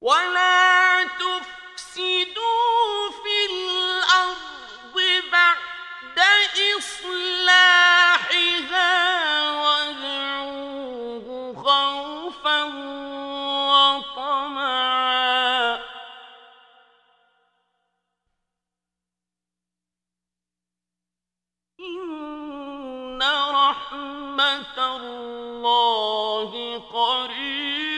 ولا تفسدوا في الأرض بعد إصلاحها وادعوه خوفا وطمعا إن رحمة الله قريب